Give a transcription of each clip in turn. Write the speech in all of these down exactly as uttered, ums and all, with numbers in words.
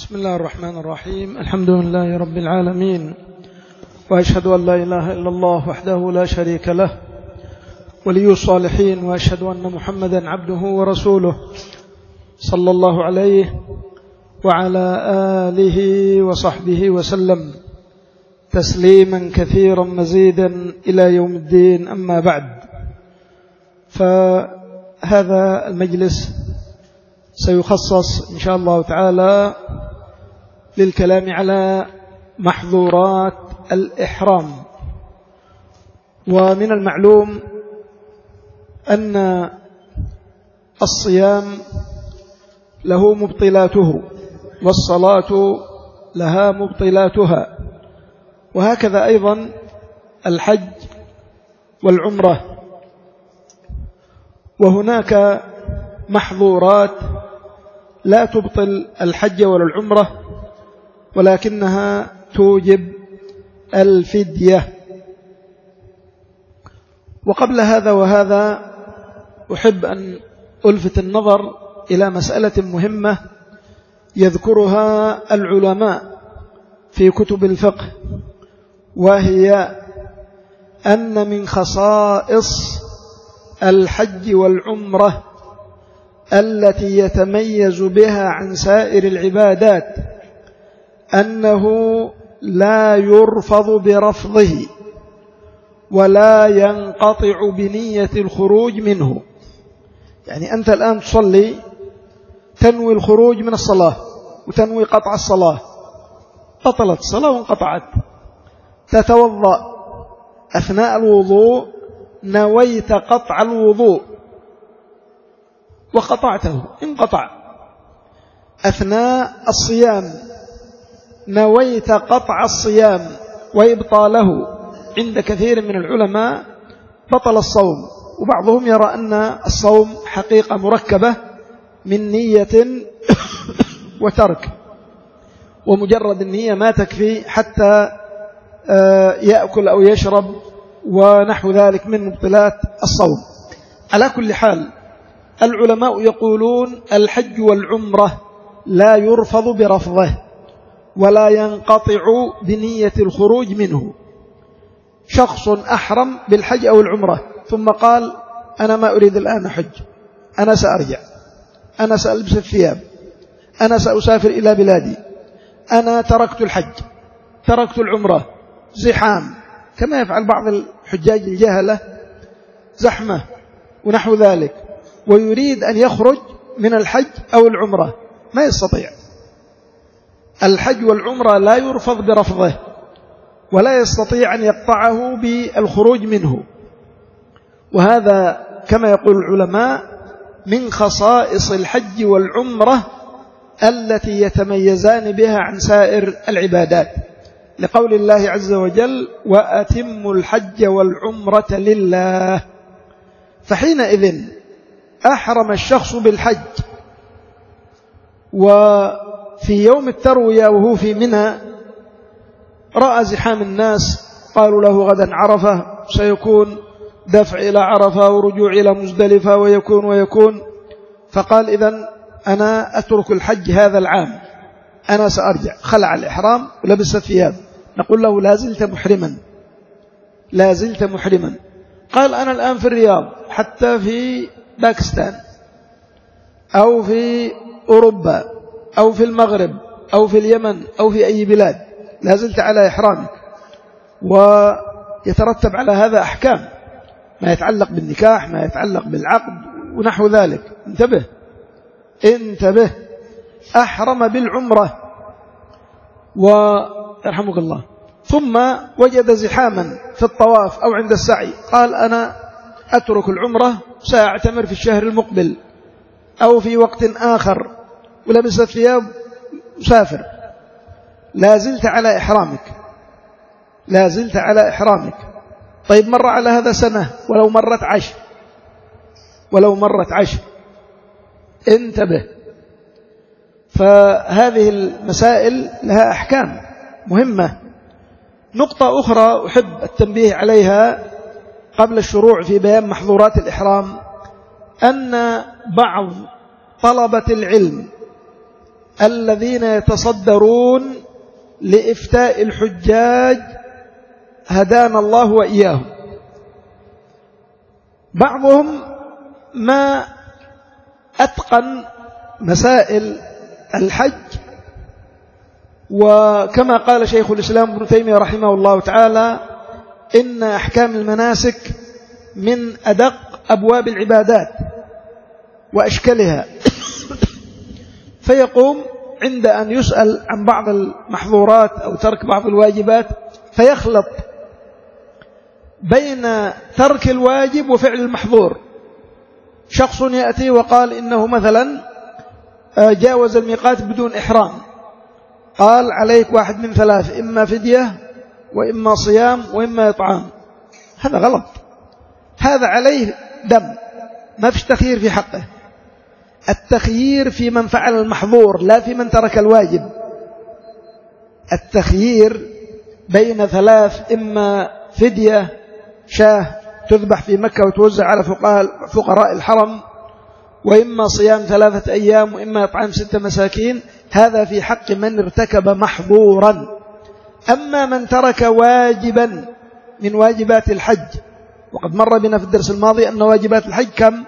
بسم الله الرحمن الرحيم. الحمد لله رب العالمين، وأشهد أن لا إله إلا الله وحده لا شريك له ولي الصالحين، وأشهد أن محمدا عبده ورسوله صلى الله عليه وعلى آله وصحبه وسلم تسليما كثيرا مزيدا إلى يوم الدين. أما بعد، فهذا المجلس سيخصص إن شاء الله تعالى للكلام على محظورات الإحرام. ومن المعلوم أن الصيام له مبطلاته، والصلاة لها مبطلاتها، وهكذا أيضا الحج والعمرة. وهناك محظورات لا تبطل الحج ولا العمرة، ولكنها توجب الفدية. وقبل هذا وهذا أحب أن ألفت النظر إلى مسألة مهمة يذكرها العلماء في كتب الفقه، وهي أن من خصائص الحج والعمرة التي يتميز بها عن سائر العبادات أنه لا يرفض برفضه ولا ينقطع بنية الخروج منه. يعني أنت الآن تصلي تنوي الخروج من الصلاة وتنوي قطع الصلاة، بطلت الصلاة وانقطعت. تتوضأ أثناء الوضوء نويت قطع الوضوء وقطعته، انقطع. أثناء الصيام نويت قطع الصيام وإبطاله، عند كثير من العلماء بطل الصوم. وبعضهم يرى أن الصوم حقيقة مركبة من نية وترك، ومجرد النية ما تكفي حتى يأكل أو يشرب ونحو ذلك من مبطلات الصوم. على كل حال، العلماء يقولون الحج والعمرة لا يرفض برفضه ولا ينقطع بنية الخروج منه. شخص أحرم بالحج أو العمرة ثم قال أنا ما أريد الآن حج، أنا سأرجع، أنا سألبس الثياب، أنا سأسافر إلى بلادي، أنا تركت الحج، تركت العمرة، زحام كما يفعل بعض الحجاج الجهلة، زحمة ونحو ذلك، ويريد أن يخرج من الحج أو العمرة، ما يستطيع. الحج والعمرة لا يرفض برفضه ولا يستطيع أن يقطعه بالخروج منه. وهذا كما يقول العلماء من خصائص الحج والعمرة التي يتميزان بها عن سائر العبادات، لقول الله عز وجل وأتموا الحج والعمرة لله. فحينئذ أحرم الشخص بالحج، وفي يوم التروية وهو في منى رأى زحام الناس، قالوا له غدا عرفة، سيكون دفع إلى عرفة ورجوع إلى مزدلفة ويكون ويكون فقال إذن أنا أترك الحج هذا العام، أنا سأرجع. خلع الإحرام ولبس الثياب، نقول له لا زلت محرما، لا زلت محرما. قال أنا الآن في الرياض، حتى في باكستان أو في أوروبا أو في المغرب أو في اليمن أو في أي بلاد، لا زلت على إحرامك. ويترتب على هذا أحكام، ما يتعلق بالنكاح، ما يتعلق بالعقد ونحو ذلك. انتبه انتبه. أحرم بالعمرة ويرحمك الله، ثم وجد زحاما في الطواف أو عند السعي، قال أنا أترك العمرة، سأعتمر في الشهر المقبل أو في وقت آخر، ولبس الثياب وسافر. لا زلت على إحرامك، لا زلت على إحرامك. طيب مر على هذا سنة، ولو مرت عشر، ولو مرت عشر، انتبه. فهذه المسائل لها أحكام مهمة. نقطة أخرى أحب التنبيه عليها قبل الشروع في بيان محظورات الإحرام، أن بعض طلبة العلم الذين يتصدرون لإفتاء الحجاج هدانا الله وإياهم. بعضهم ما أتقن مسائل الحج، وكما قال شيخ الإسلام ابن تيمية رحمه الله تعالى إن أحكام المناسك من أدق أبواب العبادات وأشكالها، فيقوم عند أن يسأل عن بعض المحظورات أو ترك بعض الواجبات فيخلط بين ترك الواجب وفعل المحظور. شخص يأتي وقال إنه مثلا جاوز الميقات بدون إحرام، قال عليك واحد من ثلاث، إما فدية وإما صيام وإما إطعام. هذا غلط، هذا عليه دم، ما فيش تخيير في حقه. التخيير في من فعل المحظور لا في من ترك الواجب. التخيير بين ثلاث، إما فدية شاه تذبح في مكة وتوزع على فقراء الحرم، وإما صيام ثلاثة أيام، وإما إطعام ستة مساكين، هذا في حق من ارتكب محظورا. أما من ترك واجبا من واجبات الحج، وقد مر بنا في الدرس الماضي أن واجبات الحج كم؟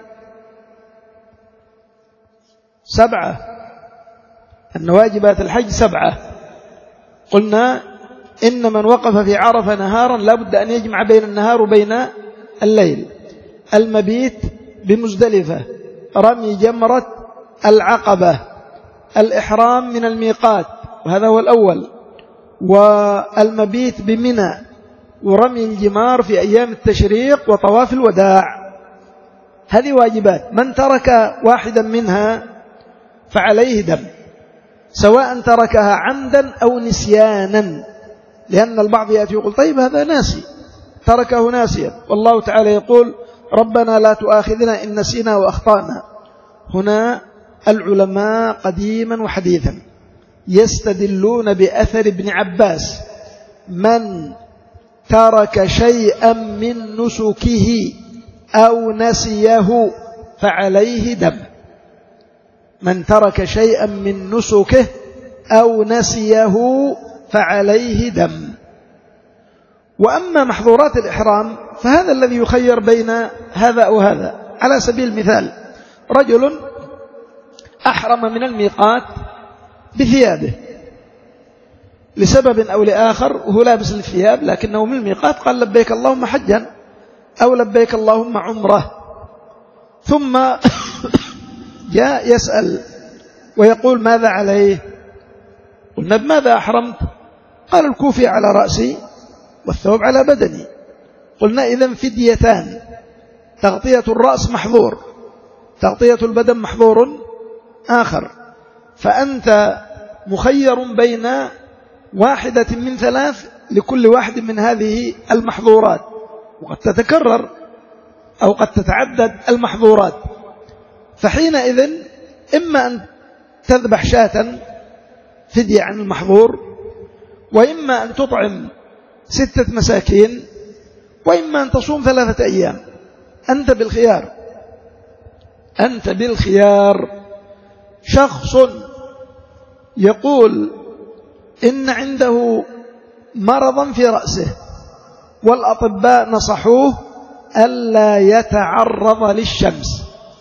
سبعة. أن واجبات الحج سبعة. قلنا إن من وقف في عرفة نهارا لا بد أن يجمع بين النهار وبين الليل. المبيت بمزدلفة، رمي جمرة العقبة، الإحرام من الميقات وهذا هو الأول، والمبيت بمنى، ورمي الجمار في أيام التشريق وطواف الوداع. هذه واجبات، من ترك واحدا منها فعليه دم، سواء تركها عمدا أو نسيانا، لأن البعض يأتي يقول طيب هذا ناسي، تركه ناسيا، والله تعالى يقول ربنا لا تؤاخذنا إن نسينا وأخطأنا. هنا العلماء قديما وحديثا يستدلون بأثر ابن عباس: من ترك شيئا من نسكه أو نسيه فعليه دم. من ترك شيئا من نسكه أو نسيه فعليه دم. وأما محظورات الإحرام فهذا الذي يخير بين هذا أو هذا. على سبيل المثال، رجل أحرم من الميقات بثيابه لسبب أو لآخر، وهو لابس الثياب لكنه من الميقات قال لبيك اللهم حجا أو لبيك اللهم عمره، ثم جاء يسأل ويقول ماذا عليه؟ قلنا بماذا أحرمت؟ قال الكوفي على رأسي والثوب على بدني. قلنا إذن فديتان، تغطية الرأس محظور، تغطية البدن محظور آخر، فأنت مخير بين واحدة من ثلاث لكل واحد من هذه المحظورات، وقد تتكرر أو قد تتعدد المحظورات. فحينئذ إما أن تذبح شاة فدية عن المحظور، وإما أن تطعم ستة مساكين، وإما أن تصوم ثلاثة أيام. أنت بالخيار، أنت بالخيار. شخص يقول إن عنده مرضا في رأسه والأطباء نصحوه ألا يتعرض للشمس،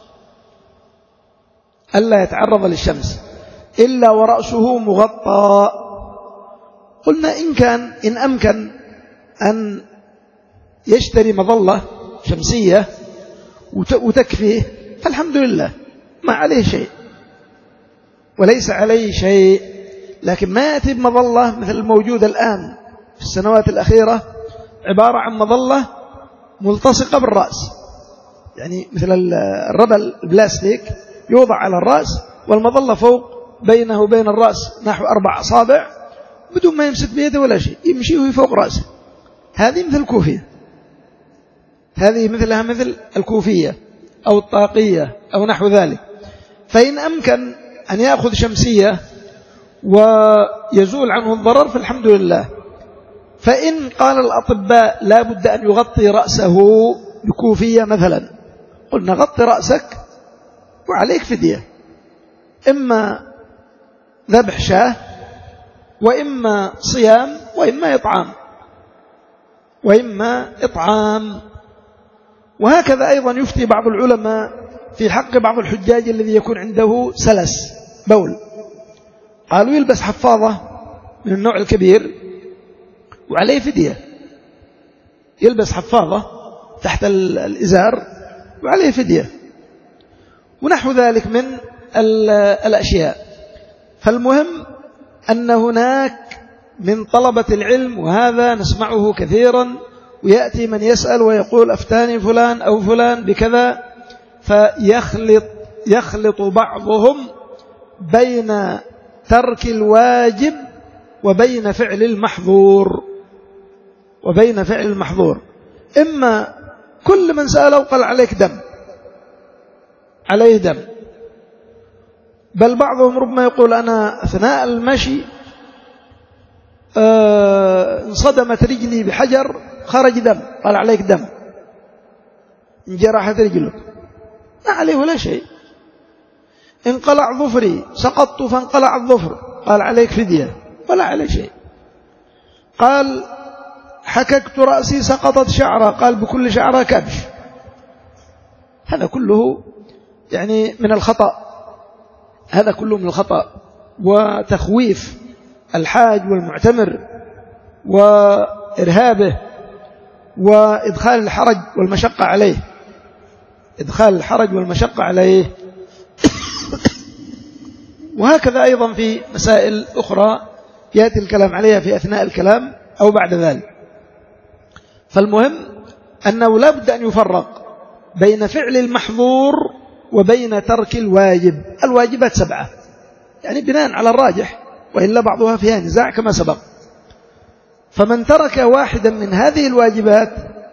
ألا يتعرض للشمس إلا ورأسه مغطى. قلنا إن كان إن أمكن أن يشتري مظلة شمسية وتكفيه فالحمد لله، ما عليه شيء وليس عليه شيء. لكن ما يأتي بمظلة مثل الموجودة الآن في السنوات الأخيرة، عبارة عن مظلة ملتصقة بالرأس، يعني مثل الربل البلاستيك يوضع على الرأس والمظلة فوق، بينه وبين الرأس نحو أربع أصابع، بدون ما يمسك بيده ولا شيء، يمشي وهي فوق رأسه. هذه مثل الكوفية، هذه مثلها مثل الكوفية أو الطاقية أو نحو ذلك. فإن أمكن أن يأخذ شمسية ويزول عنه الضرر فالحمد لله. فإن قال الأطباء لا بد أن يغطي رأسه بكوفية مثلا، قلنا غطي رأسك وعليك فدية، إما ذبح شاه، وإما صيام، وإما إطعام، وإما إطعام. وهكذا أيضا يفتي بعض العلماء في حق بعض الحجاج الذي يكون عنده سلس بول، قالوا يلبس حفاظة من النوع الكبير وعليه فدية، يلبس حفاظة تحت الإزار وعليه فدية، ونحو ذلك من الأشياء. فالمهم أن هناك من طلبة العلم، وهذا نسمعه كثيرا، ويأتي من يسأل ويقول أفتاني فلان أو فلان بكذا، فيخلط يخلط بعضهم بين ترك الواجب وبين فعل المحظور وبين فعل المحظور إما كل من سأله قال عليك دم، عليه دم، بل بعضهم ربما يقول أنا أثناء المشي انصدمت رجلي بحجر خرج دم، قال عليك دم، انجرحت رجلك ما عليه ولا شيء. انقلع ظفري سقطت فانقلع الظفر، قال عليك فدية ولا عليه شيء. قال حككت رأسي سقطت شعرة، قال بكل شعرة كبش. هذا كله يعني من الخطأ، هذا كله من الخطأ وتخويف الحاج والمعتمر وإرهابه وإدخال الحرج والمشقة عليه، إدخال الحرج والمشقة عليه. وهكذا أيضا في مسائل أخرى يأتي الكلام عليها في أثناء الكلام أو بعد ذلك. فالمهم أنه لا بد أن يفرق بين فعل المحظور وبين ترك الواجب. الواجبات سبعة يعني بناء على الراجح، وإلا بعضها فيها نزاع كما سبق. فمن ترك واحدا من هذه الواجبات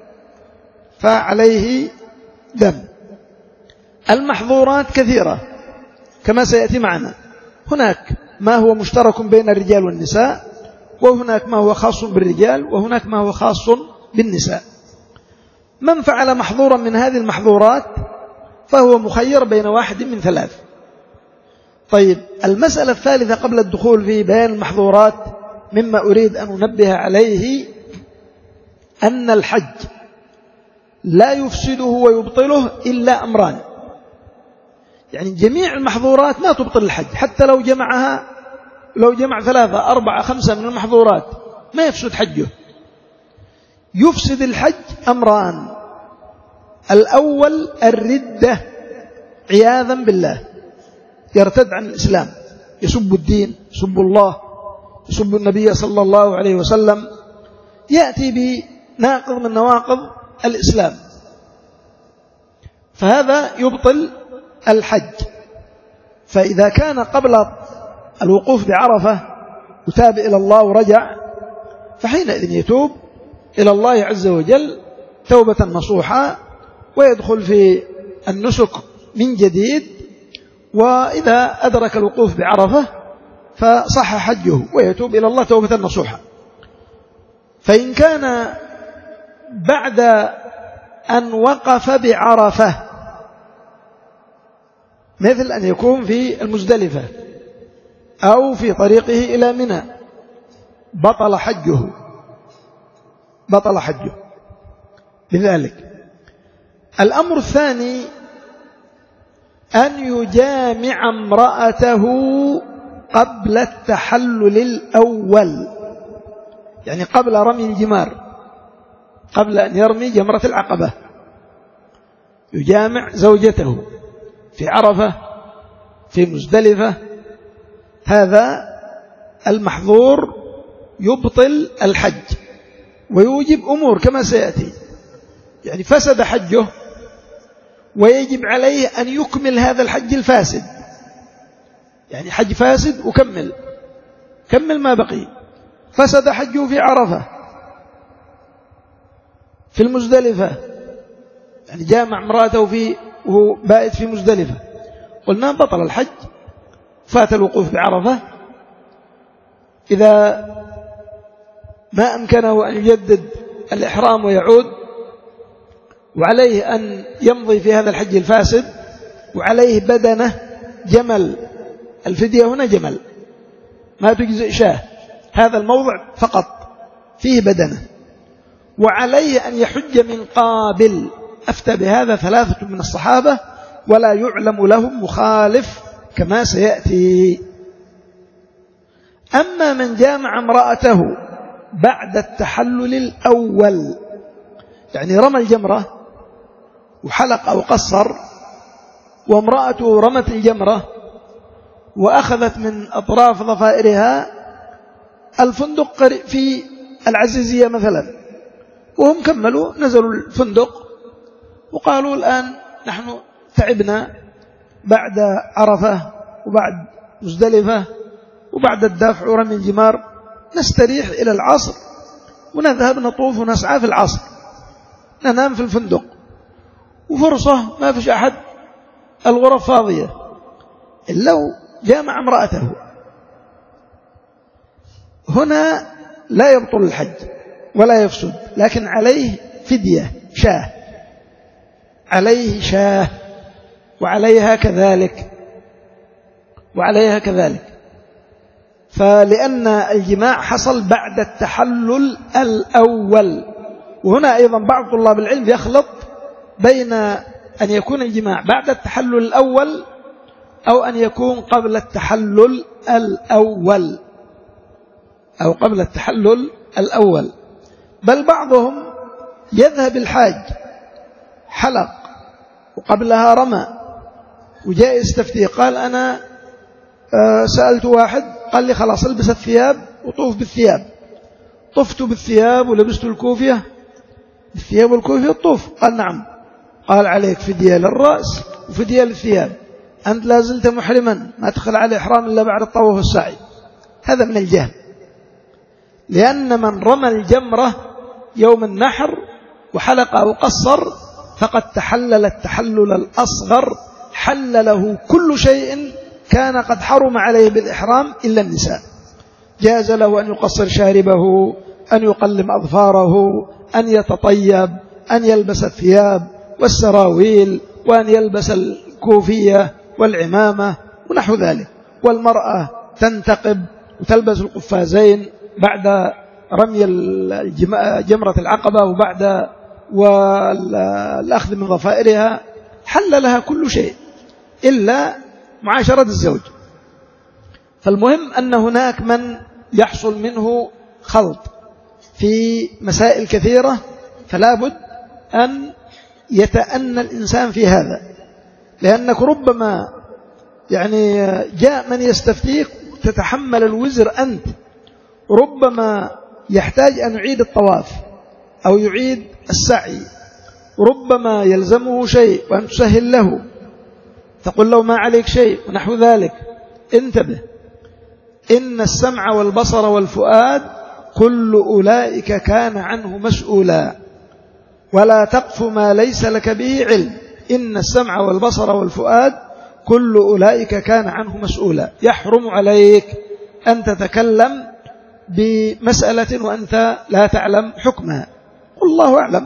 فعليه دم. المحظورات كثيرة كما سيأتي معنا، هناك ما هو مشترك بين الرجال والنساء، وهناك ما هو خاص بالرجال، وهناك ما هو خاص بالنساء. من فعل محظورا من هذه المحظورات فهو مخير بين واحد من ثلاث. طيب، المسألة الثالثة قبل الدخول في بيان المحظورات مما أريد أن أنبه عليه أن الحج لا يفسده ويبطله إلا أمران. يعني جميع المحظورات ما تبطل الحج، حتى لو جمعها، لو جمع ثلاثة أربعة خمسة من المحظورات ما يفسد حجه. يفسد الحج أمران: الأول الردة عياذا بالله، يرتد عن الإسلام، يسب الدين، يسب الله، يسب النبي صلى الله عليه وسلم، يأتي بناقض من نواقض الإسلام، فهذا يبطل الحج. فإذا كان قبل الوقوف بعرفة وتاب إلى الله ورجع، فحينئذ يتوب إلى الله عز وجل توبة نصوحة ويدخل في النسك من جديد. وإذا أدرك الوقوف بعرفة فصح حجه ويتوب إلى الله توبة نصوحة. فإن كان بعد أن وقف بعرفة، مثل أن يكون في المزدلفة أو في طريقه إلى منى، بطل حجه، بطل حجه بذلك. الأمر الثاني أن يجامع امرأته قبل التحلل الأول، يعني قبل رمي الجمار، قبل أن يرمي جمرة العقبة، يجامع زوجته في عرفة، في مزدلفة. هذا المحظور يبطل الحج ويوجب أمور كما سيأتي، يعني فسد حجه ويجب عليه أن يكمل هذا الحج الفاسد. يعني حج فاسد وكمل، كمل ما بقي. فسد حجه في عرفة، في المزدلفة، يعني جامع امرأته في وهو بائت في مزدلفة، قلنا بطل الحج، فات الوقوف بعرفة. إذا ما أمكنه أن يجدد الإحرام ويعود، وعليه أن يمضي في هذا الحج الفاسد، وعليه بدنه جمل، الفدية هنا جمل، ما تجزئ شاه، هذا الموضع فقط فيه بدنه، وعليه أن يحج من قابل. أفتى بهذا ثلاثة من الصحابة ولا يعلم لهم مخالف كما سيأتي. أما من جامع امرأته بعد التحلل الأول، يعني رمى الجمرة وحلق أو قصر، وامرأته رمت الجمرة وأخذت من أطراف ضفائرها الفندق في العزيزية مثلا، وهم كملوا نزلوا الفندق وقالوا الآن نحن تعبنا بعد عرفة وبعد مزدلفة وبعد الدفع ورمي الجمار، نستريح إلى العصر ونذهب نطوف ونسعى في العصر، ننام في الفندق، وفرصة ما فيش أحد، الغرف فاضية، إلا لو جامع امرأته. هنا لا يبطل الحج ولا يفسد، لكن عليه فدية شاه، عليه شاه وعليها كذلك وعليها كذلك فلأن الجماع حصل بعد التحلل الأول. وهنا أيضا بعض طلاب العلم يخلط بين أن يكون الجماع بعد التحلل الأول أو أن يكون قبل التحلل الأول أو قبل التحلل الأول. بل بعضهم يذهب الحاج حلق وقبلها رمى وجاء يستفتي، قال أنا سألت واحد قال لي خلاص البس الثياب وطوف بالثياب، طفت بالثياب ولبست الكوفية، بالثياب والكوفية الطوف. قال نعم. قال عليك فدية للرأس وفدية للثياب، أنت لازلت محرما ما تدخل على إحرام إلا بعد الطواف والسعي. هذا من الجهل، لأن من رمى الجمرة يوم النحر وحلق أو قصر فقد تحلل التحلل الأصغر، حل له كل شيء كان قد حرم عليه بالإحرام إلا النساء. جاز له أن يقصر شاربه، أن يقلم أظفاره، أن يتطيب، أن يلبس الثياب والسراويل، وأن يلبس الكوفية والعمامة ونحو ذلك. والمرأة تنتقب وتلبس القفازين بعد رمي جمرة العقبة وبعد والأخذ من ضفائرها، حل لها كل شيء إلا معاشرة الزوج. فالمهم أن هناك من يحصل منه خلط في مسائل كثيرة، فلا بد أن يتأنى الإنسان في هذا، لأنك ربما يعني جاء من يستفتيك تتحمل الوزر أنت، ربما يحتاج أن يعيد الطواف أو يعيد السعي، ربما يلزمه شيء وأن تسهل له، تقول له ما عليك شيء ونحو ذلك. انتبه، إن السمع والبصر والفؤاد كل أولئك كان عنه مسؤولا، ولا تقف ما ليس لك به علم. إن السمع والبصر والفؤاد كل أولئك كان عنه مسؤولا. يحرم عليك أن تتكلم بمسألة وأنت لا تعلم حكمها. قل الله أعلم،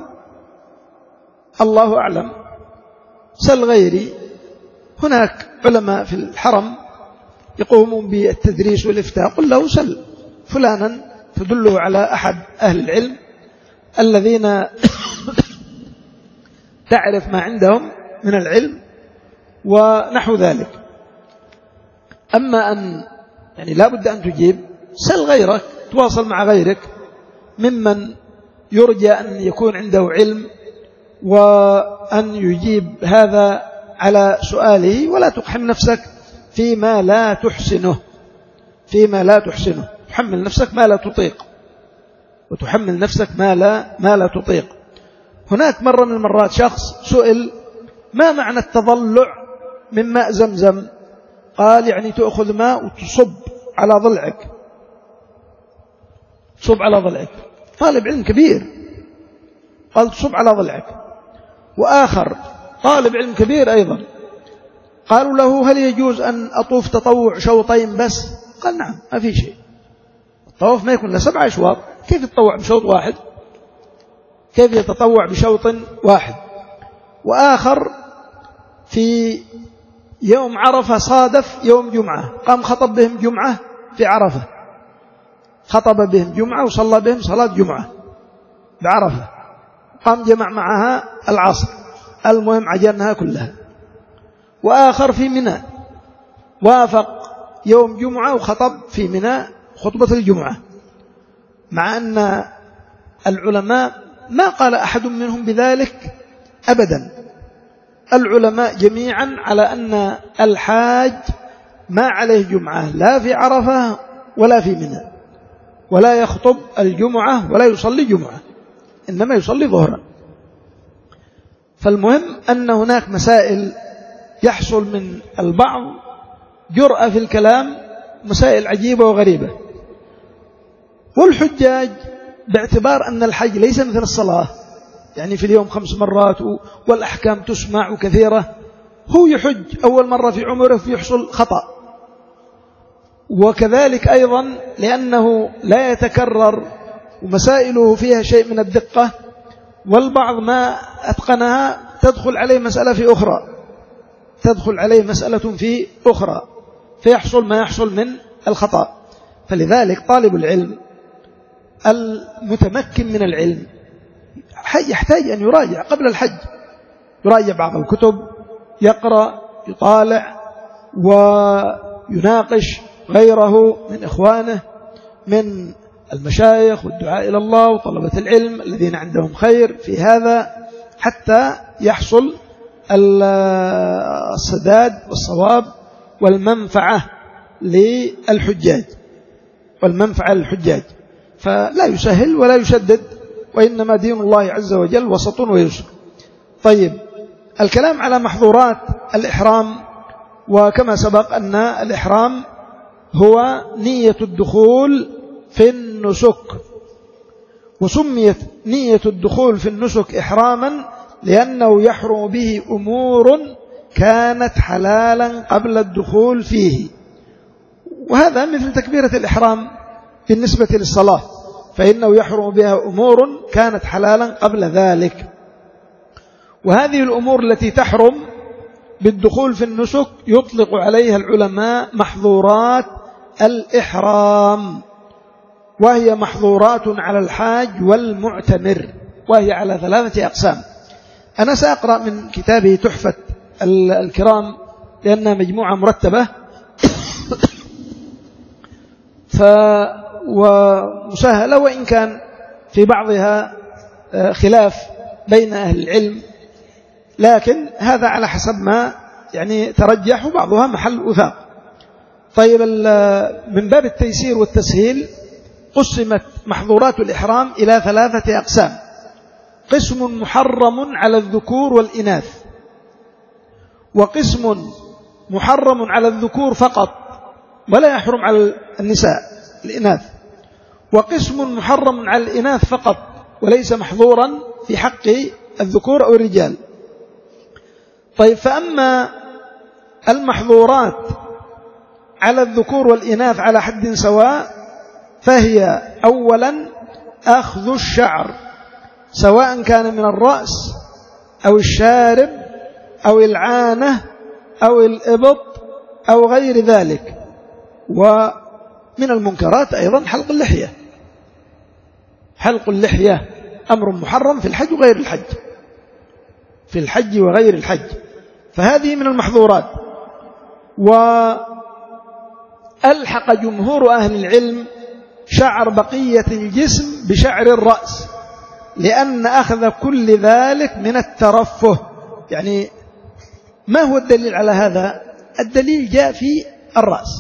الله أعلم، سل غيري. هناك علماء في الحرم يقومون بالتدريس والإفتاء، قل له سل فلانا تدله على أحد أهل العلم الذين تعرف ما عندهم من العلم ونحو ذلك. أما أن يعني لا بد أن تجيب، سل غيرك، تواصل مع غيرك ممن يرجى أن يكون عنده علم وأن يجيب هذا على سؤاله، ولا تقحم نفسك فيما لا تحسنه، فيما لا تحسنه تحمل نفسك ما لا تطيق، وتحمل نفسك ما لا, ما لا تطيق. هناك مرة من المرات شخص سئل ما معنى التضلع من ماء زمزم؟ قال يعني تأخذ ماء وتصب على ضلعك، تصب على ضلعك. طالب علم كبير قال تصب على ضلعك. وآخر طالب علم كبير أيضا قالوا له هل يجوز أن أطوف تطوع شوطين بس؟ قال نعم، ما في شيء، الطواف ما يكون لسبع أشواط، كيف يتطوع بشوط واحد؟ كيف يتطوع بشوط واحد؟ وآخر في يوم عرفة صادف يوم جمعة، قام خطب بهم جمعة في عرفة، خطب بهم جمعة وصلى بهم صلاة جمعة بعرفة، قام جمع معها العصر، المهم عجلناها كلها. وآخر في منى وافق يوم جمعة وخطب في منى خطبة الجمعة، مع أن العلماء ما قال أحد منهم بذلك أبدا. العلماء جميعا على أن الحاج ما عليه جمعة لا في عرفة ولا في منى، ولا يخطب الجمعة ولا يصلي جمعة، إنما يصلي ظهرا. فالمهم أن هناك مسائل يحصل من البعض جرأة في الكلام، مسائل عجيبة وغريبة. والحجاج باعتبار أن الحج ليس مثل الصلاة، يعني في اليوم خمس مرات والأحكام تسمع وكثيرة، هو يحج أول مرة في عمره فيحصل خطأ، وكذلك أيضا لأنه لا يتكرر ومسائله فيها شيء من الدقة، والبعض ما أتقنها تدخل عليه مسألة في أخرى تدخل عليه مسألة في أخرى فيحصل ما يحصل من الخطأ. فلذلك طالب العلم المتمكن من العلم يحتاج أن يراجع قبل الحج، يراجع بعض الكتب، يقرأ، يطالع، ويناقش غيره من إخوانه من المشايخ والدعاء إلى الله وطلبة العلم الذين عندهم خير في هذا، حتى يحصل السداد والصواب والمنفعة للحجاج والمنفعة للحجاج. فلا يسهل ولا يشدد، وإنما دين الله عز وجل وسط ويسر. طيب، الكلام على محظورات الإحرام، وكما سبق أن الإحرام هو نية الدخول في النسك، وسميت نية الدخول في النسك إحراما لأنه يحرم به أمور كانت حلالا قبل الدخول فيه، وهذا مثل تكبيرة الإحرام بالنسبة للصلاة، فإنه يحرم بها أمور كانت حلالا قبل ذلك. وهذه الأمور التي تحرم بالدخول في النسك يطلق عليها العلماء محظورات الإحرام، وهي محظورات على الحاج والمعتمر، وهي على ثلاثة أقسام. أنا سأقرأ من كتابه تحفة الكرام لأنها مجموعة مرتبة ف ومسهلة، وإن كان في بعضها خلاف بين أهل العلم، لكن هذا على حسب ما يعني ترجح، وبعضها محل وثاق. طيب، من باب التيسير والتسهيل قسمت محظورات الإحرام إلى ثلاثة أقسام: قسم محرم على الذكور والإناث، وقسم محرم على الذكور فقط ولا يحرم على النساء الإناث، وقسم محرم على الإناث فقط وليس محظورا في حق الذكور أو الرجال. طيب، فأما المحظورات على الذكور والإناث على حد سواء، فهي أولا أخذ الشعر، سواء كان من الرأس أو الشارب أو العانة أو الإبط أو غير ذلك. ومن المنكرات أيضا حلق اللحية، حلق اللحية أمر محرم في الحج وغير الحج، في الحج وغير الحج، فهذه من المحظورات. وألحق جمهور أهل العلم شعر بقية الجسم بشعر الرأس، لأن أخذ كل ذلك من الترفه. يعني ما هو الدليل على هذا؟ الدليل جاء في الرأس،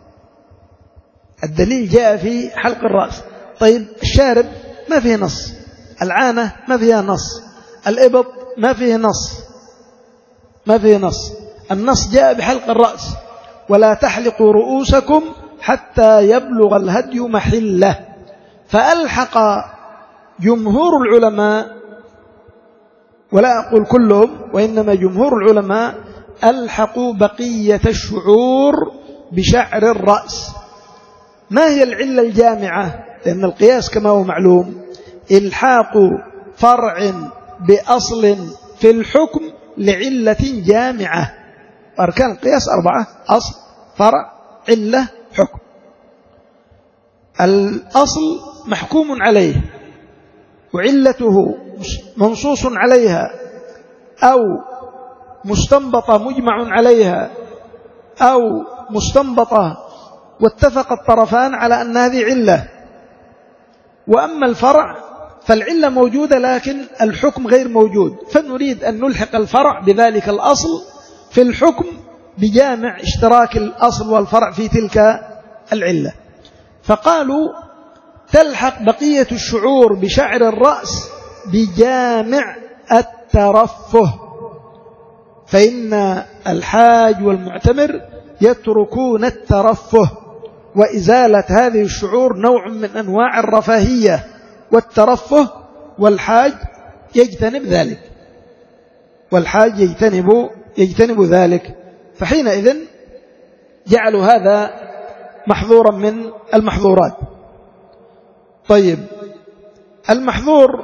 الدليل جاء في حلق الرأس. طيب، الشارب ما فيه نص، العانة ما فيها نص، الإبط ما فيه نص، ما فيه نص. النص جاء بحلق الرأس: ولا تحلقوا رؤوسكم حتى يبلغ الهدي محله. فألحق جمهور العلماء، ولا أقول كلهم وإنما جمهور العلماء، ألحقوا بقية الشعور بشعر الرأس. ما هي العلة الجامعة؟ لأن القياس كما هو معلوم إلحاق فرع بأصل في الحكم لعلة جامعة. أركان القياس أربعة: أصل، فرع، علة، حكم. الأصل محكوم عليه وعلته منصوص عليها أو مستنبطة مجمع عليها أو مستنبطة واتفق الطرفان على أن هذه علة. وأما الفرع فالعلة موجودة لكن الحكم غير موجود، فنريد أن نلحق الفرع بذلك الأصل في الحكم بجامع اشتراك الأصل والفرع في تلك العلة. فقالوا تلحق بقية الشعور بشعر الرأس بجامع الترفه، فإن الحاج والمعتمر يتركون الترفه، وإزالة هذه الشعور نوع من أنواع الرفاهية والترفه، والحاج يجتنب ذلك والحاج يجتنب, يجتنب ذلك فحينئذ جعلوا هذا محظورا من المحظورات. طيب، المحظور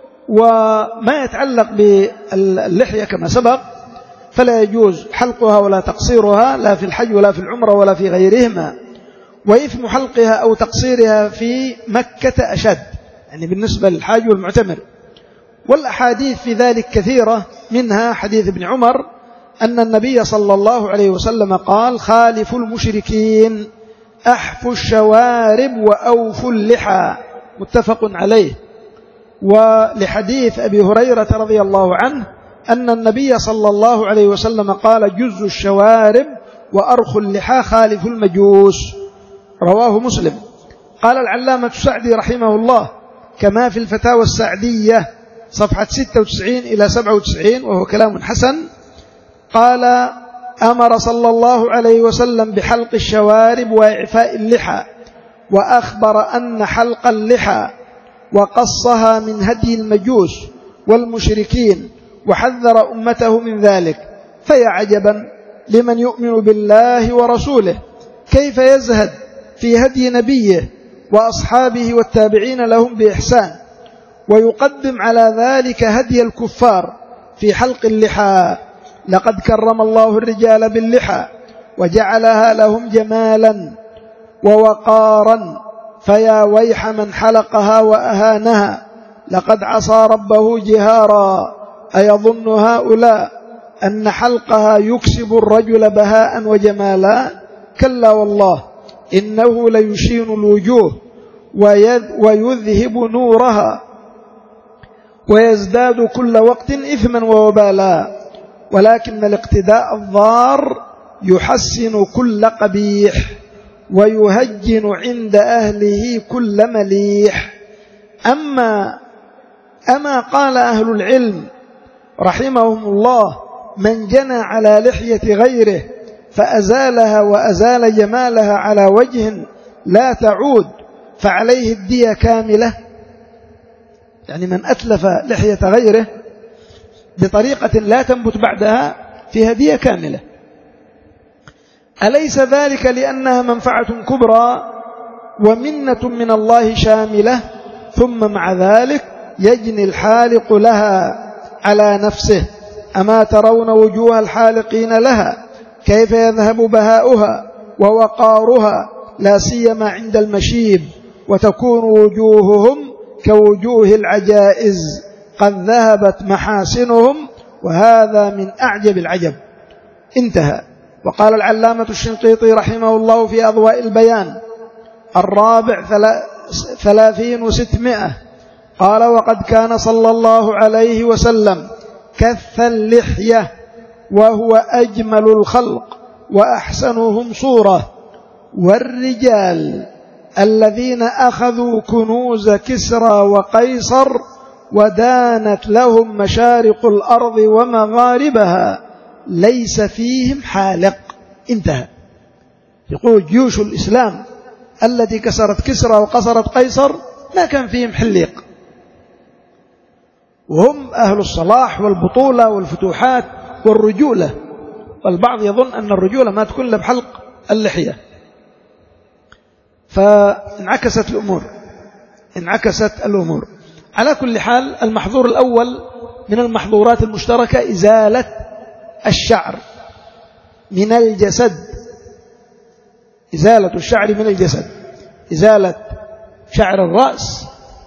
وما يتعلق باللحية كما سبق فلا يجوز حلقها ولا تقصيرها لا في الحج ولا في العمرة ولا في غيرهما، وإثم حلقها أو تقصيرها في مكة أشد، يعني بالنسبة للحاج والمعتمر. والأحاديث في ذلك كثيرة، منها حديث ابن عمر أن النبي صلى الله عليه وسلم قال: خالفوا المشركين أحفوا الشوارب وأوفوا اللحى، متفق عليه. ولحديث أبي هريرة رضي الله عنه أن النبي صلى الله عليه وسلم قال: جزوا الشوارب وأرخوا اللحى خالفوا المجوس، رواه مسلم. قال العلامة السعدي رحمه الله كما في الفتاوى السعدية صفحة ستة وتسعين إلى سبعة وتسعين وهو كلام حسن، قال: أمر صلى الله عليه وسلم بحلق الشوارب وإعفاء اللحى، وأخبر أن حلق اللحى وقصها من هدي المجوس والمشركين، وحذر أمته من ذلك. فيا عجبا لمن يؤمن بالله ورسوله كيف يزهد في هدي نبيه وأصحابه والتابعين لهم بإحسان، ويقدم على ذلك هدي الكفار في حلق اللحى. لقد كرم الله الرجال باللحى وجعلها لهم جمالا ووقارا، فيا ويح من حلقها وأهانها. لقد عصى ربه جهارا، أيظن هؤلاء أن حلقها يكسب الرجل بهاء وجمالا؟ كلا والله، إنه ليشين الوجوه ويذهب نورها ويزداد كل وقت إثما ووبالا، ولكن الاقتداء الضار يحسن كل قبيح ويهجن عند أهله كل مليح. أما أما قال أهل العلم رحمهم الله: من جنى على لحية غيره فأزالها وأزال جمالها على وجه لا تعود فعليه الدية كاملة، يعني من أتلف لحية غيره بطريقة لا تنبت بعدها فيها دية كاملة. أليس ذلك لأنها منفعة كبرى ومنة من الله شاملة؟ ثم مع ذلك يجني الحالق لها على نفسه. أما ترون وجوه الحالقين لها كيف يذهب بهاؤها ووقارها، لا سيما عند المشيب، وتكون وجوههم كوجوه العجائز قد ذهبت محاسنهم، وهذا من أعجب العجب. انتهى. وقال العلامة الشنقيطي رحمه الله في أضواء البيان الرابع ثلاثين وستمائة قال: وقد كان صلى الله عليه وسلم كث اللحية وهو أجمل الخلق وأحسنهم صورة، والرجال الذين أخذوا كنوز كسرى وقيصر ودانت لهم مشارق الأرض ومغاربها ليس فيهم حالق. انتهى. يقول جيوش الإسلام التي كسرت كسرى وقصرت قيصر ما كان فيهم حليق، وهم أهل الصلاح والبطولة والفتوحات والرجولة، والبعض يظن أن الرجولة ما تكون إلا بحلق اللحية. فانعكست الأمور انعكست الأمور على كل حال، المحظور الأول من المحظورات المشتركة إزالة الشعر من الجسد، إزالة الشعر من الجسد، إزالة شعر الرأس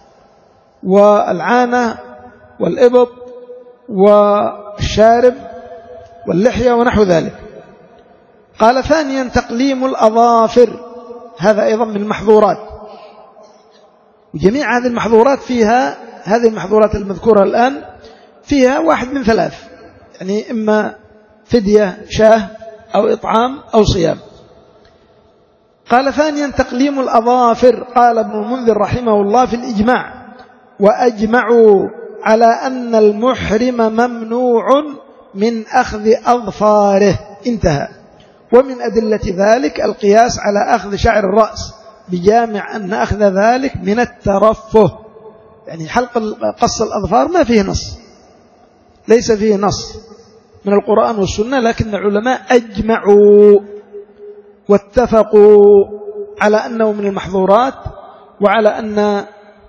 والعانة والإبط والشارب واللحية ونحو ذلك. قال ثانيا تقليم الأظافر، هذا أيضا من المحظورات. وجميع هذه المحظورات فيها، هذه المحظورات المذكورة الآن فيها واحد من ثلاث، يعني إما فدية شاه أو إطعام أو صيام. قال ثانيا تقليم الأظافر. قال ابن المنذر رحمه الله في الإجماع: وأجمعوا على أن المحرم ممنوع من أخذ أظفاره، انتهى. ومن أدلة ذلك القياس على أخذ شعر الرأس، بجامع أن أخذ ذلك من الترفه، يعني حلق قص الأظفار ما فيه نص، ليس فيه نص من القرآن والسنة، لكن العلماء أجمعوا واتفقوا على أنه من المحظورات، وعلى أن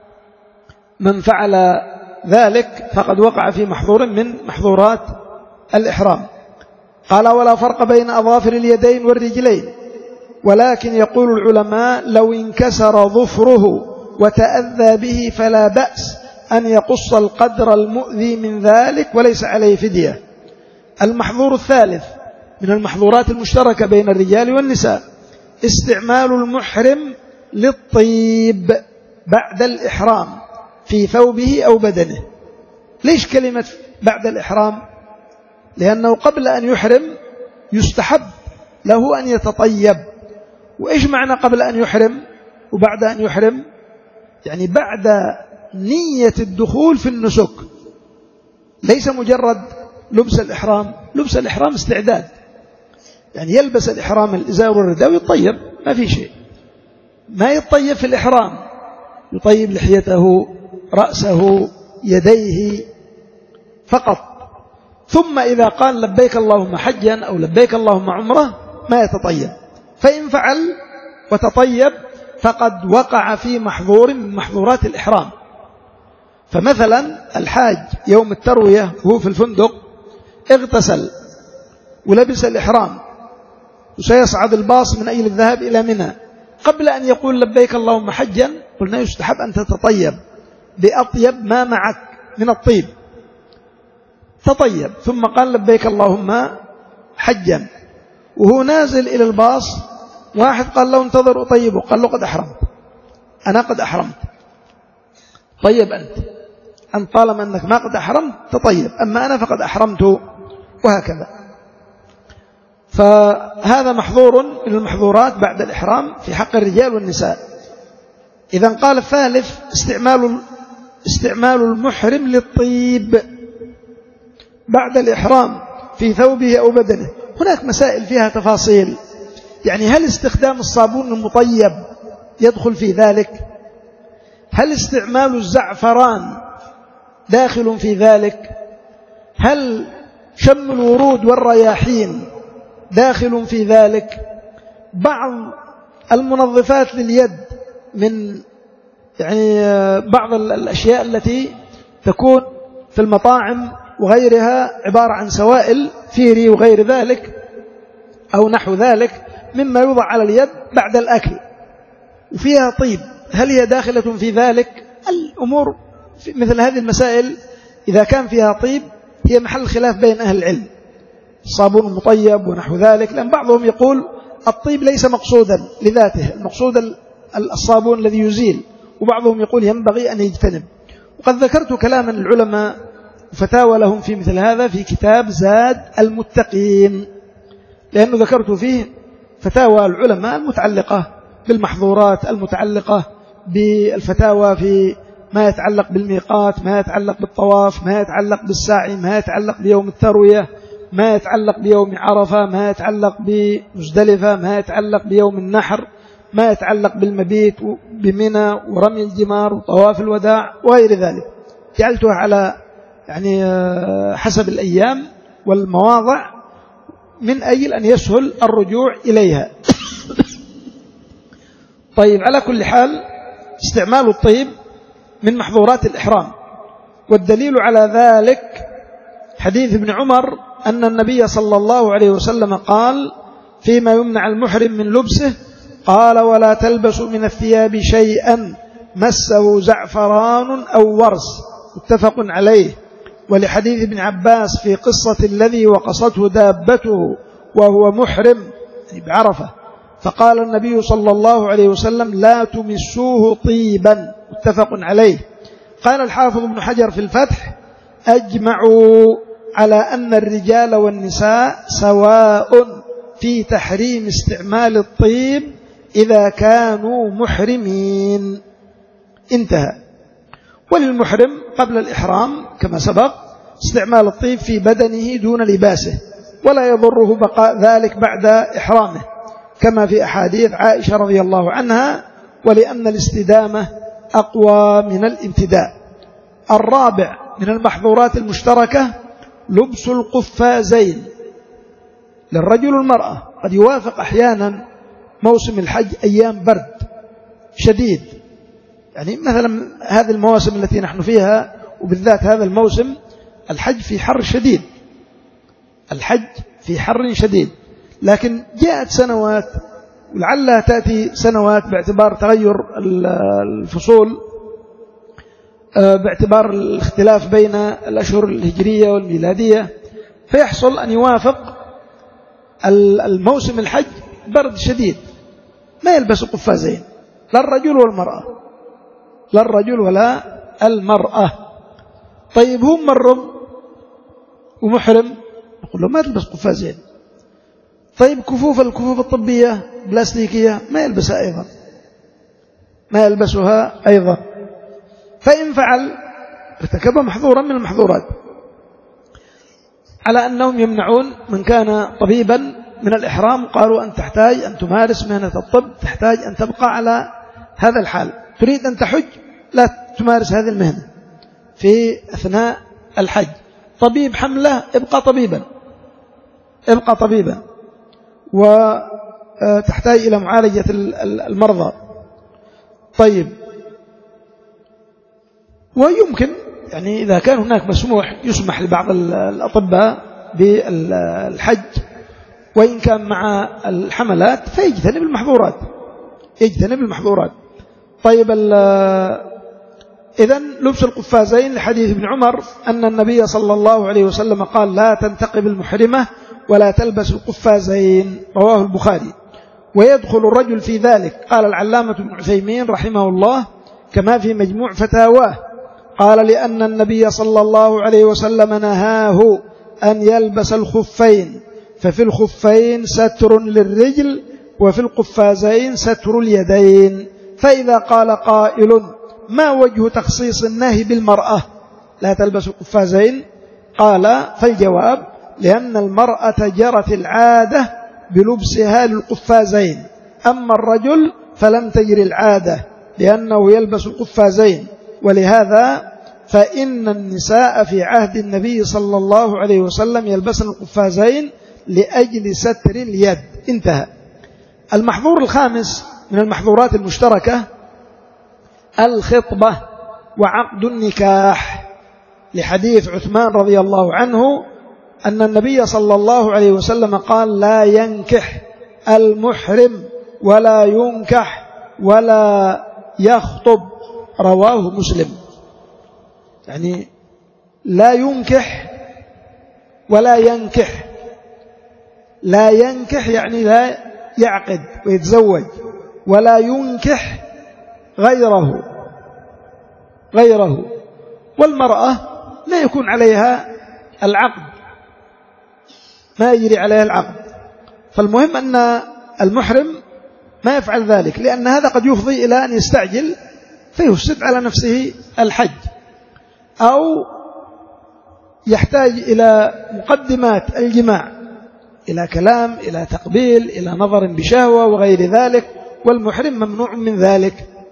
من فعل ذلك فقد وقع في محظور من محظورات الإحرام. قال: ولا فرق بين أظافر اليدين والرجلين، ولكن يقول العلماء لو انكسر ظفره وتأذى به فلا بأس أن يقص القدر المؤذي من ذلك وليس عليه فدية. المحظور الثالث من المحظورات المشتركة بين الرجال والنساء استعمال المحرم للطيب بعد الإحرام في ثوبه أو بدنه. ليش كلمة بعد الإحرام؟ لأنه قبل أن يحرم يستحب له أن يتطيب. وإيش معنى قبل أن يحرم وبعد أن يحرم؟ يعني بعد نية الدخول في النسك، ليس مجرد لبس الإحرام. لبس الإحرام استعداد، يعني يلبس الإحرام الإزار والرداء ويطيب، ما في شيء. ما يطيب في الإحرام، يطيب لحيته، رأسه، يديه فقط. ثم إذا قال لبيك اللهم حجا أو لبيك اللهم عمره ما يتطيب. فإن فعل وتطيب فقد وقع في محظور من محظورات الإحرام. فمثلا الحاج يوم التروية وهو في الفندق اغتسل ولبس الإحرام وسيصعد الباص من أجل الذهاب إلى منى، قبل أن يقول لبيك اللهم حجا قلنا يستحب أن تتطيب بأطيب ما معك من الطيب. تطيب ثم قال لبيك اللهم حجا، وهو نازل إلى الباص واحد قال له انتظر أطيبه، قال له قد أحرمت، أنا قد أحرمت. طيب أنت أن طالما أنك ما قد أحرمت تطيب، أما أنا فقد أحرمت، وهكذا. فهذا محظور من المحظورات بعد الإحرام في حق الرجال والنساء. إذن قال الثالث استعمال استعمال المحرم للطيب بعد الإحرام في ثوبه أو بدنه. هناك مسائل فيها تفاصيل، يعني هل استخدام الصابون المطيب يدخل في ذلك؟ هل استعمال الزعفران داخل في ذلك؟ هل شم الورود والرياحين داخل في ذلك؟ بعض المنظفات لليد من يعني بعض الأشياء التي تكون في المطاعم وغيرها عبارة عن سوائل فيري وغير ذلك أو نحو ذلك مما يوضع على اليد بعد الأكل وفيها طيب، هل هي داخلة في ذلك؟ الأمور في مثل هذه المسائل إذا كان فيها طيب هي محل خلاف بين أهل العلم، الصابون المطيب ونحو ذلك، لأن بعضهم يقول الطيب ليس مقصودا لذاته، المقصود الصابون الذي يزيل، وبعضهم يقول ينبغي أن يجتنب. وقد ذكرت كلاما العلماء فتاوى لهم في مثل هذا في كتاب زاد المتقين، لأنه ذكرت فيه فتاوى العلماء المتعلقة بالمحظورات، المتعلقة بالفتاوى في ما يتعلق بالميقات، ما يتعلق بالطواف، ما يتعلق بالسعي، ما يتعلق بيوم التروية، ما يتعلق بيوم عرفة، ما يتعلق بمزدلفة، ما يتعلق بيوم النحر، ما يتعلق بالمبيت بمنى ورمي الجمار وطواف الوداع وغير ذلك. جعلتها على يعني حسب الأيام والمواضع من أجل أن يسهل الرجوع إليها. طيب، على كل حال استعمال الطيب من محظورات الإحرام، والدليل على ذلك حديث ابن عمر أن النبي صلى الله عليه وسلم قال فيما يمنع المحرم من لبسه، قال ولا تلبسوا من الثياب شيئا مسه زعفران أو ورس، متفق عليه. ولحديث ابن عباس في قصة الذي وقصته دابته وهو محرم بعرفة، فقال النبي صلى الله عليه وسلم لا تمسوه طيبا، متفق عليه. قال الحافظ ابن حجر في الفتح أجمعوا على أن الرجال والنساء سواء في تحريم استعمال الطيب إذا كانوا محرمين. انتهى. وللمحرم قبل الإحرام كما سبق استعمال الطيب في بدنه دون لباسه، ولا يضره بقاء ذلك بعد إحرامه كما في أحاديث عائشة رضي الله عنها، ولأن الاستدامة أقوى من الامتداء. الرابع من المحظورات المشتركة لبس القفازين للرجل والمرأة. قد يوافق أحيانا موسم الحج أيام برد شديد، يعني مثلا هذه المواسم التي نحن فيها، وبالذات هذا الموسم الحج في حر شديد، الحج في حر شديد. لكن جاءت سنوات ولعلها تأتي سنوات باعتبار تغير الفصول، باعتبار الاختلاف بين الأشهر الهجرية والميلادية، فيحصل أن يوافق الموسم الحج برد شديد ما يلبس قفازين لا الرجل والمرأة، لا الرجل ولا المرأة. طيب هم مرم ومحرم نقول له ما تلبس قفازين. طيب كفوف الكفوف الطبية بلاستيكية ما يلبسها أيضا، ما يلبسها أيضا. فإن فعل ارتكب محظورا من المحظورات، على أنهم يمنعون من كان طبيبا من الإحرام، قالوا أن تحتاج أن تمارس مهنة الطب، تحتاج أن تبقى على هذا الحال، تريد أن تحج لا تمارس هذه المهنة في أثناء الحج. طبيب حملة ابقى طبيبا، ابقى طبيبا، وتحتاج إلى معالجة المرضى. طيب ويمكن يعني إذا كان هناك مسموح يسمح لبعض الأطباء بالحج، وإن كان مع الحملات فيجتنب المحظورات، يجتنب المحظورات. طيب إذن لبس القفازين لحديث ابن عمر أن النبي صلى الله عليه وسلم قال لا تنتقب المحرمة ولا تلبس القفازين، رواه البخاري. ويدخل الرجل في ذلك، قال العلامة ابن عثيمين رحمه الله كما في مجموع فتاواه، قال لأن النبي صلى الله عليه وسلم نهاه أن يلبس الخفين، ففي الخفين ستر للرجل وفي القفازين ستر اليدين. فإذا قال قائل ما وجه تخصيص النهي بالمرأة لا تلبس القفازين؟ قال فالجواب لأن المرأة جرت العادة بلبسها للقفازين، أما الرجل فلم تجري العادة لأنه يلبس القفازين، ولهذا فإن النساء في عهد النبي صلى الله عليه وسلم يلبسن القفازين لأجل ستر اليد. انتهى. المحظور الخامس من المحظورات المشتركة الخطبة وعقد النكاح، لحديث عثمان رضي الله عنه أن النبي صلى الله عليه وسلم قال لا ينكح المحرم ولا ينكح ولا يخطب، رواه مسلم. يعني لا ينكح ولا ينكح، لا ينكح يعني لا يعقد ويتزوج، ولا ينكح غيره غيره والمرأة لا يكون عليها العقد، ما يجري عليها العقد. فالمهم أن المحرم ما يفعل ذلك، لأن هذا قد يفضي إلى أن يستعجل فيفسد على نفسه الحج، أو يحتاج إلى مقدمات الجماع، إلى كلام، إلى تقبيل، إلى نظر بشهوة وغير ذلك، والمحرم ممنوع من ذلك.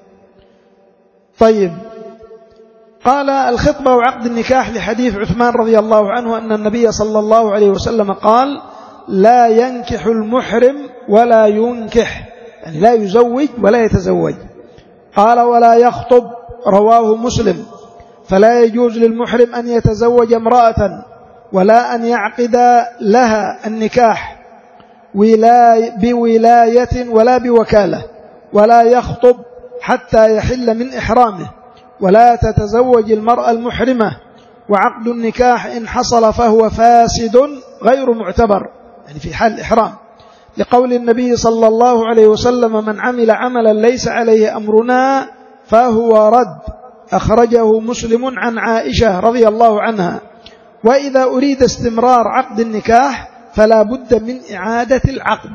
طيب قال الخطبة وعقد النكاح لحديث عثمان رضي الله عنه أن النبي صلى الله عليه وسلم قال لا ينكح المحرم ولا ينكح، يعني لا يزوج ولا يتزوج. قال ولا يخطب، رواه مسلم. فلا يجوز للمحرم أن يتزوج امرأة ولا أن يعقد لها النكاح بولاية ولا بوكالة، ولا يخطب حتى يحل من إحرامه، ولا تتزوج المرأة المحرمة، وعقد النكاح إن حصل فهو فاسد غير معتبر، يعني في حال الإحرام، لقول النبي صلى الله عليه وسلم: من عمل عملا ليس عليه أمرنا فهو رد، أخرجه مسلم عن عائشة رضي الله عنها. وإذا أريد استمرار عقد النكاح فلا بد من إعادة العقد.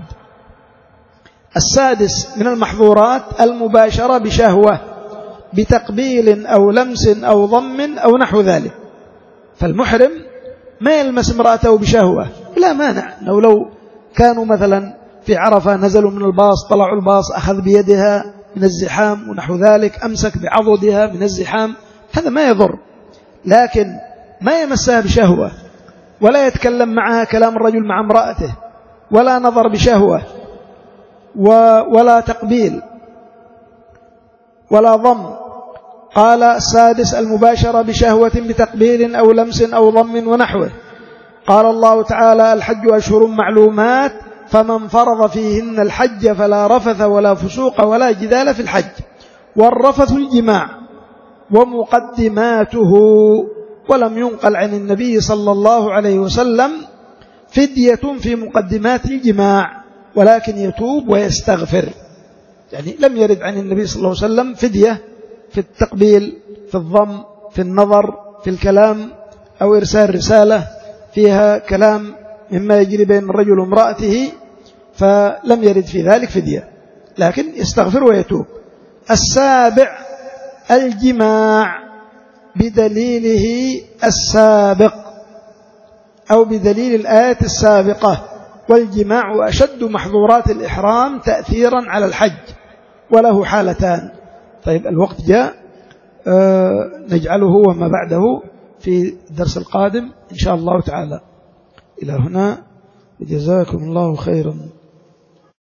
السادس من المحظورات المباشرة بشهوة، بتقبيل أو لمس أو ضم أو نحو ذلك. فالمحرم ما يلمس امرأته بشهوة، لا مانع، لو لو كانوا مثلا في عرفة نزلوا من الباص، طلعوا الباص، أخذ بيدها من الزحام ونحو ذلك، أمسك بعضدها من الزحام، هذا ما يضر، لكن ما يمسها بشهوة، ولا يتكلم معها كلام الرجل مع امرأته، ولا نظر بشهوة، ولا تقبيل ولا ضم. قال السادس المباشرة بشهوة بتقبيل أو لمس أو ضم ونحوه. قال الله تعالى: الحج أشهر معلومات فمن فرض فيهن الحج فلا رفث ولا فسوق ولا جدال في الحج. والرفث الجماع ومقدماته، ولم ينقل عن النبي صلى الله عليه وسلم فدية في مقدمات الجماع، ولكن يتوب ويستغفر، يعني لم يرد عن النبي صلى الله عليه وسلم فدية في التقبيل، في الضم، في النظر، في الكلام، أو إرسال رسالة فيها كلام مما يجري بين الرجل وامرأته، فلم يرد في ذلك فدية، لكن يستغفر ويتوب. السابع الجماع بدليله السابق أو بدليل الآية السابقة. والجماع أشد محظورات الإحرام تأثيرا على الحج، وله حالتان. طيب الوقت جاء، أه نجعله وما بعده في الدرس القادم إن شاء الله تعالى. إلى هنا، جزاكم الله خيرا.